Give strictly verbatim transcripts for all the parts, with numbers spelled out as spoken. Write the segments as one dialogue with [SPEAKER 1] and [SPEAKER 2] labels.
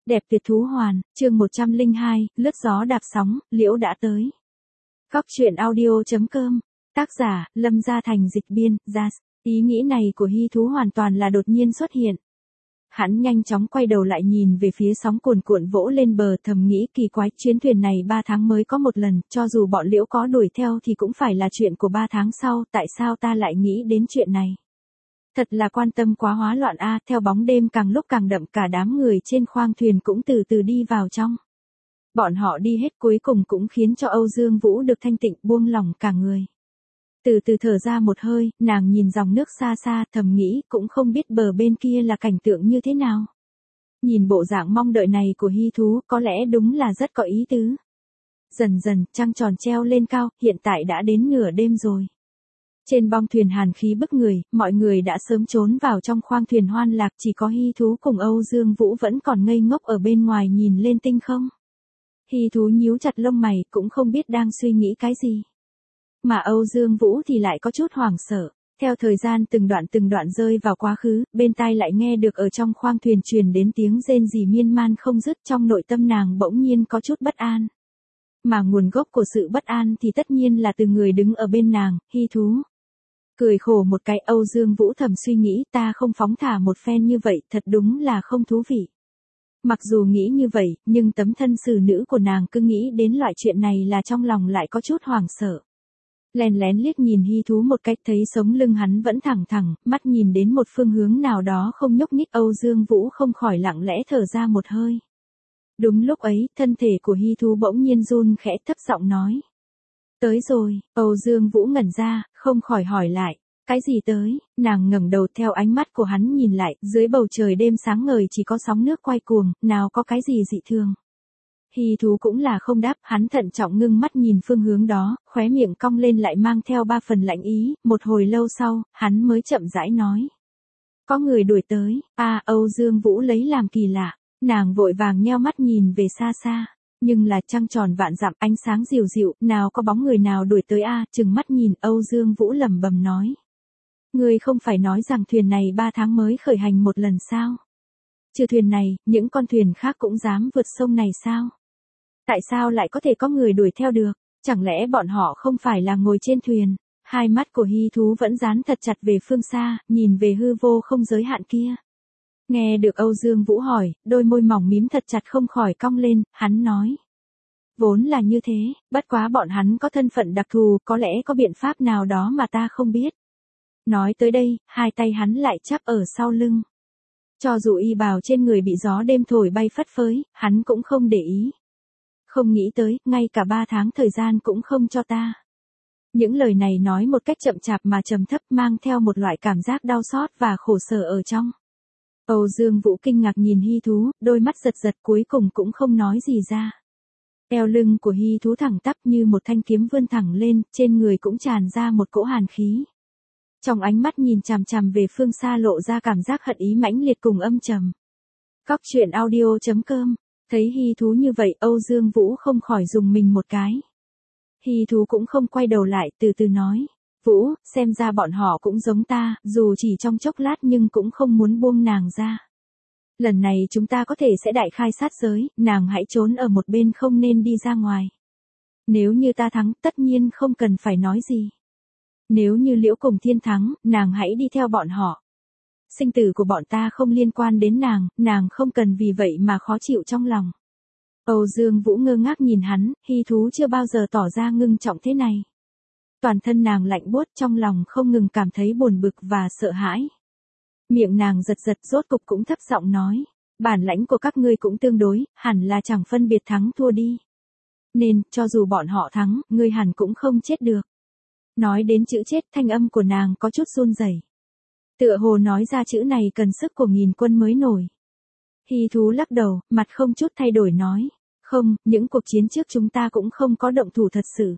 [SPEAKER 1] Đẹp tuyệt thú hoàn, chương một trăm lẻ hai, lướt gió đạp sóng, liễu đã tới. Góc truyện audio.com, tác giả, Lâm Gia Thành dịch biên, Jazz. Ý nghĩ này của Hy Thú hoàn toàn là đột nhiên xuất hiện. Hắn nhanh chóng quay đầu lại nhìn về phía sóng cuồn cuộn vỗ lên bờ, thầm nghĩ kỳ quái, chuyến thuyền này ba tháng mới có một lần, cho dù bọn liễu có đuổi theo thì cũng phải là chuyện của ba tháng sau, tại sao ta lại nghĩ đến chuyện này? Thật là quan tâm quá hóa loạn a. Theo bóng đêm càng lúc càng đậm, cả đám người trên khoang thuyền cũng từ từ đi vào trong. Bọn họ đi hết cuối cùng cũng khiến cho Âu Dương Vũ được thanh tịnh, buông lỏng cả người. Từ từ thở ra một hơi, nàng nhìn dòng nước xa xa, thầm nghĩ cũng không biết bờ bên kia là cảnh tượng như thế nào. Nhìn bộ dạng mong đợi này của Hy Thú, có lẽ đúng là rất có ý tứ. Dần dần, trăng tròn treo lên cao, hiện tại đã đến nửa đêm rồi. Trên bong thuyền hàn khí bức người, mọi người đã sớm trốn vào trong khoang thuyền hoan lạc, chỉ có Hy Thú cùng Âu Dương Vũ vẫn còn ngây ngốc ở bên ngoài nhìn lên tinh không. Hy Thú nhíu chặt lông mày, cũng không biết đang suy nghĩ cái gì. Mà Âu Dương Vũ thì lại có chút hoảng sợ. Theo thời gian từng đoạn từng đoạn rơi vào quá khứ, bên tai lại nghe được ở trong khoang thuyền truyền đến tiếng rên rỉ miên man không dứt, trong nội tâm nàng bỗng nhiên có chút bất an. Mà nguồn gốc của sự bất an thì tất nhiên là từ người đứng ở bên nàng, Hy Thú. Cười khổ một cái, Âu Dương Vũ thầm suy nghĩ, ta không phóng thả một phen như vậy, thật đúng là không thú vị. Mặc dù nghĩ như vậy, nhưng tấm thân xử nữ của nàng cứ nghĩ đến loại chuyện này là trong lòng lại có chút hoảng sợ. Lén lén liếc nhìn Hy Thú một cách, thấy sống lưng hắn vẫn thẳng thẳng, mắt nhìn đến một phương hướng nào đó không nhúc nhích, Âu Dương Vũ không khỏi lặng lẽ thở ra một hơi. Đúng lúc ấy, thân thể của Hy Thú bỗng nhiên run khẽ, thấp giọng nói. Tới rồi. Âu Dương Vũ ngẩn ra, không khỏi hỏi lại, cái gì tới? Nàng ngẩng đầu, theo ánh mắt của hắn nhìn lại, dưới bầu trời đêm sáng ngời chỉ có sóng nước quay cuồng, nào có cái gì dị thường. Hy Thú cũng là không đáp, hắn thận trọng ngưng mắt nhìn phương hướng đó, khóe miệng cong lên lại mang theo ba phần lạnh ý, một hồi lâu sau, hắn mới chậm rãi nói. Có người đuổi tới. A. Âu Dương Vũ lấy làm kỳ lạ, nàng vội vàng nheo mắt nhìn về xa xa. Nhưng là trăng tròn vạn dặm, ánh sáng dịu dịu, nào có bóng người nào đuổi tới a. Chừng mắt nhìn, Âu Dương Vũ lẩm bẩm nói. Ngươi không phải nói rằng thuyền này ba tháng mới khởi hành một lần sao? Trừ thuyền này, những con thuyền khác cũng dám vượt sông này sao? Tại sao lại có thể có người đuổi theo được? Chẳng lẽ bọn họ không phải là ngồi trên thuyền? Hai mắt của Hy Thú vẫn dán thật chặt về phương xa, nhìn về hư vô không giới hạn kia. Nghe được Âu Dương Vũ hỏi, đôi môi mỏng mím thật chặt không khỏi cong lên, hắn nói. Vốn là như thế, bất quá bọn hắn có thân phận đặc thù, có lẽ có biện pháp nào đó mà ta không biết. Nói tới đây, hai tay hắn lại chắp ở sau lưng. Cho dù y bào trên người bị gió đêm thổi bay phất phới, hắn cũng không để ý. Không nghĩ tới, ngay cả ba tháng thời gian cũng không cho ta. Những lời này nói một cách chậm chạp mà trầm thấp, mang theo một loại cảm giác đau xót và khổ sở ở trong. Âu Dương Vũ kinh ngạc nhìn Hy Thú, đôi mắt giật giật, cuối cùng cũng không nói gì ra. Eo lưng của Hy Thú thẳng tắp như một thanh kiếm vươn thẳng lên, trên người cũng tràn ra một cỗ hàn khí. Trong ánh mắt nhìn chằm chằm về phương xa lộ ra cảm giác hận ý mãnh liệt cùng âm trầm. Góc truyện audio.com, thấy Hy Thú như vậy, Âu Dương Vũ không khỏi dùng mình một cái. Hy Thú cũng không quay đầu lại, từ từ nói. Vũ, xem ra bọn họ cũng giống ta, dù chỉ trong chốc lát nhưng cũng không muốn buông nàng ra. Lần này chúng ta có thể sẽ đại khai sát giới, nàng hãy trốn ở một bên, không nên đi ra ngoài. Nếu như ta thắng, tất nhiên không cần phải nói gì. Nếu như Liễu cùng Thiên thắng, nàng hãy đi theo bọn họ. Sinh tử của bọn ta không liên quan đến nàng, nàng không cần vì vậy mà khó chịu trong lòng. Âu Dương Vũ ngơ ngác nhìn hắn, Hy Thú chưa bao giờ tỏ ra ngưng trọng thế này. Toàn thân nàng lạnh buốt, trong lòng không ngừng cảm thấy buồn bực và sợ hãi. Miệng nàng giật giật, rốt cục cũng thấp giọng nói. Bản lãnh của các ngươi cũng tương đối, hẳn là chẳng phân biệt thắng thua đi. Nên, cho dù bọn họ thắng, ngươi hẳn cũng không chết được. Nói đến chữ chết, thanh âm của nàng có chút run rẩy. Tựa hồ nói ra chữ này cần sức của nghìn quân mới nổi. Hy Thú lắc đầu, mặt không chút thay đổi nói. Không, những cuộc chiến trước chúng ta cũng không có động thủ thật sự.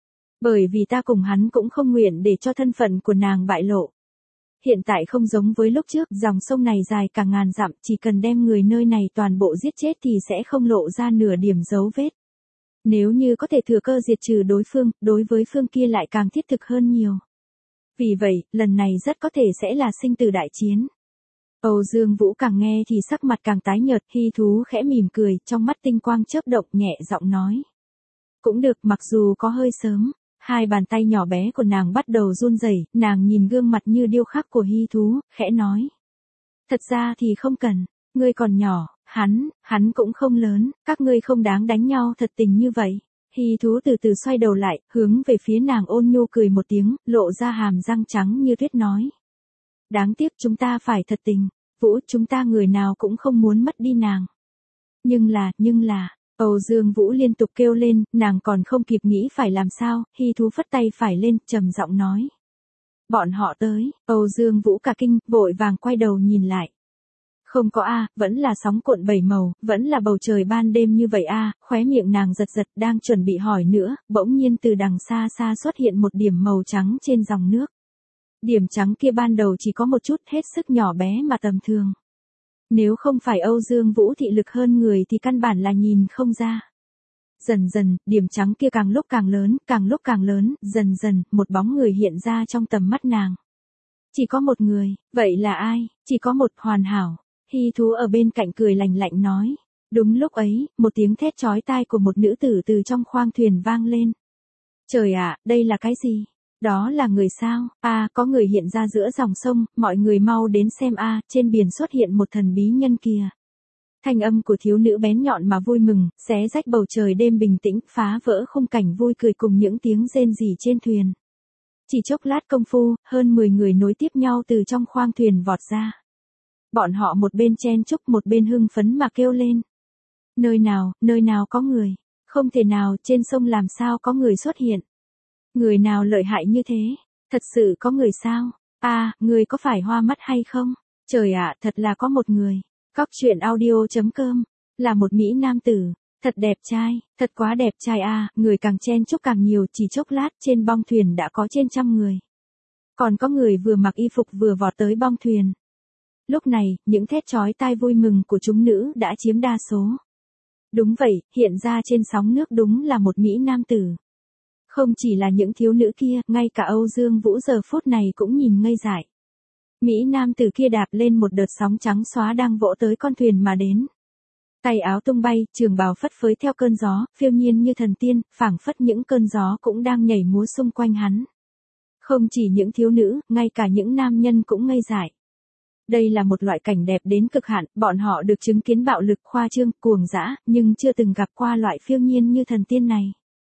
[SPEAKER 1] Bởi vì ta cùng hắn cũng không nguyện để cho thân phận của nàng bại lộ. Hiện tại không giống với lúc trước, dòng sông này dài cả ngàn dặm, chỉ cần đem người nơi này toàn bộ giết chết thì sẽ không lộ ra nửa điểm dấu vết. Nếu như có thể thừa cơ diệt trừ đối phương, đối với phương kia lại càng thiết thực hơn nhiều. Vì vậy, lần này rất có thể sẽ là sinh tử đại chiến. Âu Dương Vũ càng nghe thì sắc mặt càng tái nhợt, Hy Thú khẽ mỉm cười, trong mắt tinh quang chớp động, nhẹ giọng nói. Cũng được, mặc dù có hơi sớm. Hai bàn tay nhỏ bé của nàng bắt đầu run rẩy, nàng nhìn gương mặt như điêu khắc của Hy Thú, khẽ nói. Thật ra thì không cần, ngươi còn nhỏ, hắn, hắn cũng không lớn, các ngươi không đáng đánh nhau thật tình như vậy. Hy Thú từ từ xoay đầu lại, hướng về phía nàng ôn nhu cười một tiếng, lộ ra hàm răng trắng như tuyết nói. Đáng tiếc chúng ta phải thật tình, Vũ, chúng ta người nào cũng không muốn mất đi nàng. Nhưng là, nhưng là, Âu Dương Vũ liên tục kêu lên, nàng còn không kịp nghĩ phải làm sao, Hy Thú phất tay phải lên, trầm giọng nói. Bọn họ tới, Âu Dương Vũ cả kinh, vội vàng quay đầu nhìn lại. Không có a, vẫn là sóng cuộn bảy màu, vẫn là bầu trời ban đêm như vậy a, khóe miệng nàng giật giật đang chuẩn bị hỏi nữa, bỗng nhiên từ đằng xa xa xuất hiện một điểm màu trắng trên dòng nước. Điểm trắng kia ban đầu chỉ có một chút hết sức nhỏ bé mà tầm thường. Nếu không phải Âu Dương Vũ thị lực hơn người thì căn bản là nhìn không ra. Dần dần, điểm trắng kia càng lúc càng lớn, càng lúc càng lớn, dần dần, một bóng người hiện ra trong tầm mắt nàng. Chỉ có một người, vậy là ai? Chỉ có một, hoàn hảo. Hy Thú ở bên cạnh cười lạnh lạnh nói. Đúng lúc ấy, một tiếng thét chói tai của một nữ tử từ trong khoang thuyền vang lên. Trời ạ, đây là cái gì? Đó là người sao? A, à, có người hiện ra giữa dòng sông, mọi người mau đến xem a, à, trên biển xuất hiện một thần bí nhân kìa. Thanh âm của thiếu nữ bén nhọn mà vui mừng, xé rách bầu trời đêm bình tĩnh, phá vỡ khung cảnh vui cười cùng những tiếng rên rỉ trên thuyền. Chỉ chốc lát công phu, hơn mười người nối tiếp nhau từ trong khoang thuyền vọt ra. Bọn họ một bên chen chúc một bên hưng phấn mà kêu lên. Nơi nào, nơi nào có người? Không thể nào, trên sông làm sao có người xuất hiện? Người nào lợi hại như thế? Thật sự có người sao? A, à, người có phải hoa mắt hay không? Trời ạ, à, thật là có một người. Cóc truyện audio chấm com, là một mỹ nam tử, thật đẹp trai, thật quá đẹp trai a, à, người càng chen chúc càng nhiều, chỉ chốc lát trên bong thuyền đã có trên trăm người. Còn có người vừa mặc y phục vừa vọt tới bong thuyền. Lúc này, những thét chói tai vui mừng của chúng nữ đã chiếm đa số. Đúng vậy, hiện ra trên sóng nước đúng là một mỹ nam tử. Không chỉ là những thiếu nữ kia, ngay cả Âu Dương Vũ giờ phút này cũng nhìn ngây dại. Mỹ nam tử kia đạp lên một đợt sóng trắng xóa đang vỗ tới con thuyền mà đến. Tay áo tung bay, trường bào phất phới theo cơn gió, phiêu nhiên như thần tiên, phảng phất những cơn gió cũng đang nhảy múa xung quanh hắn. Không chỉ những thiếu nữ, ngay cả những nam nhân cũng ngây dại. Đây là một loại cảnh đẹp đến cực hạn, bọn họ được chứng kiến bạo lực khoa trương, cuồng dã, nhưng chưa từng gặp qua loại phiêu nhiên như thần tiên này.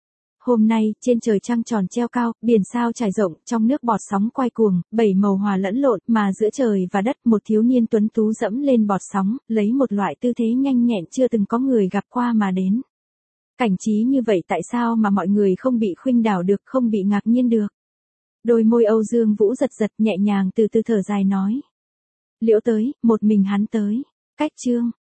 [SPEAKER 1] Hôm nay, trên trời trăng tròn treo cao, biển sao trải rộng, trong nước bọt sóng quay cuồng, bảy màu hòa lẫn lộn, mà giữa trời và đất một thiếu niên tuấn tú dẫm lên bọt sóng, lấy một loại tư thế nhanh nhẹn chưa từng có người gặp qua mà đến. Cảnh trí như vậy tại sao mà mọi người không bị khuynh đảo được, không bị ngạc nhiên được? Đôi môi Âu Dương Vũ giật giật nhẹ nhàng từ từ thở dài nói. Liễu tới, một mình hắn tới. Cách chương.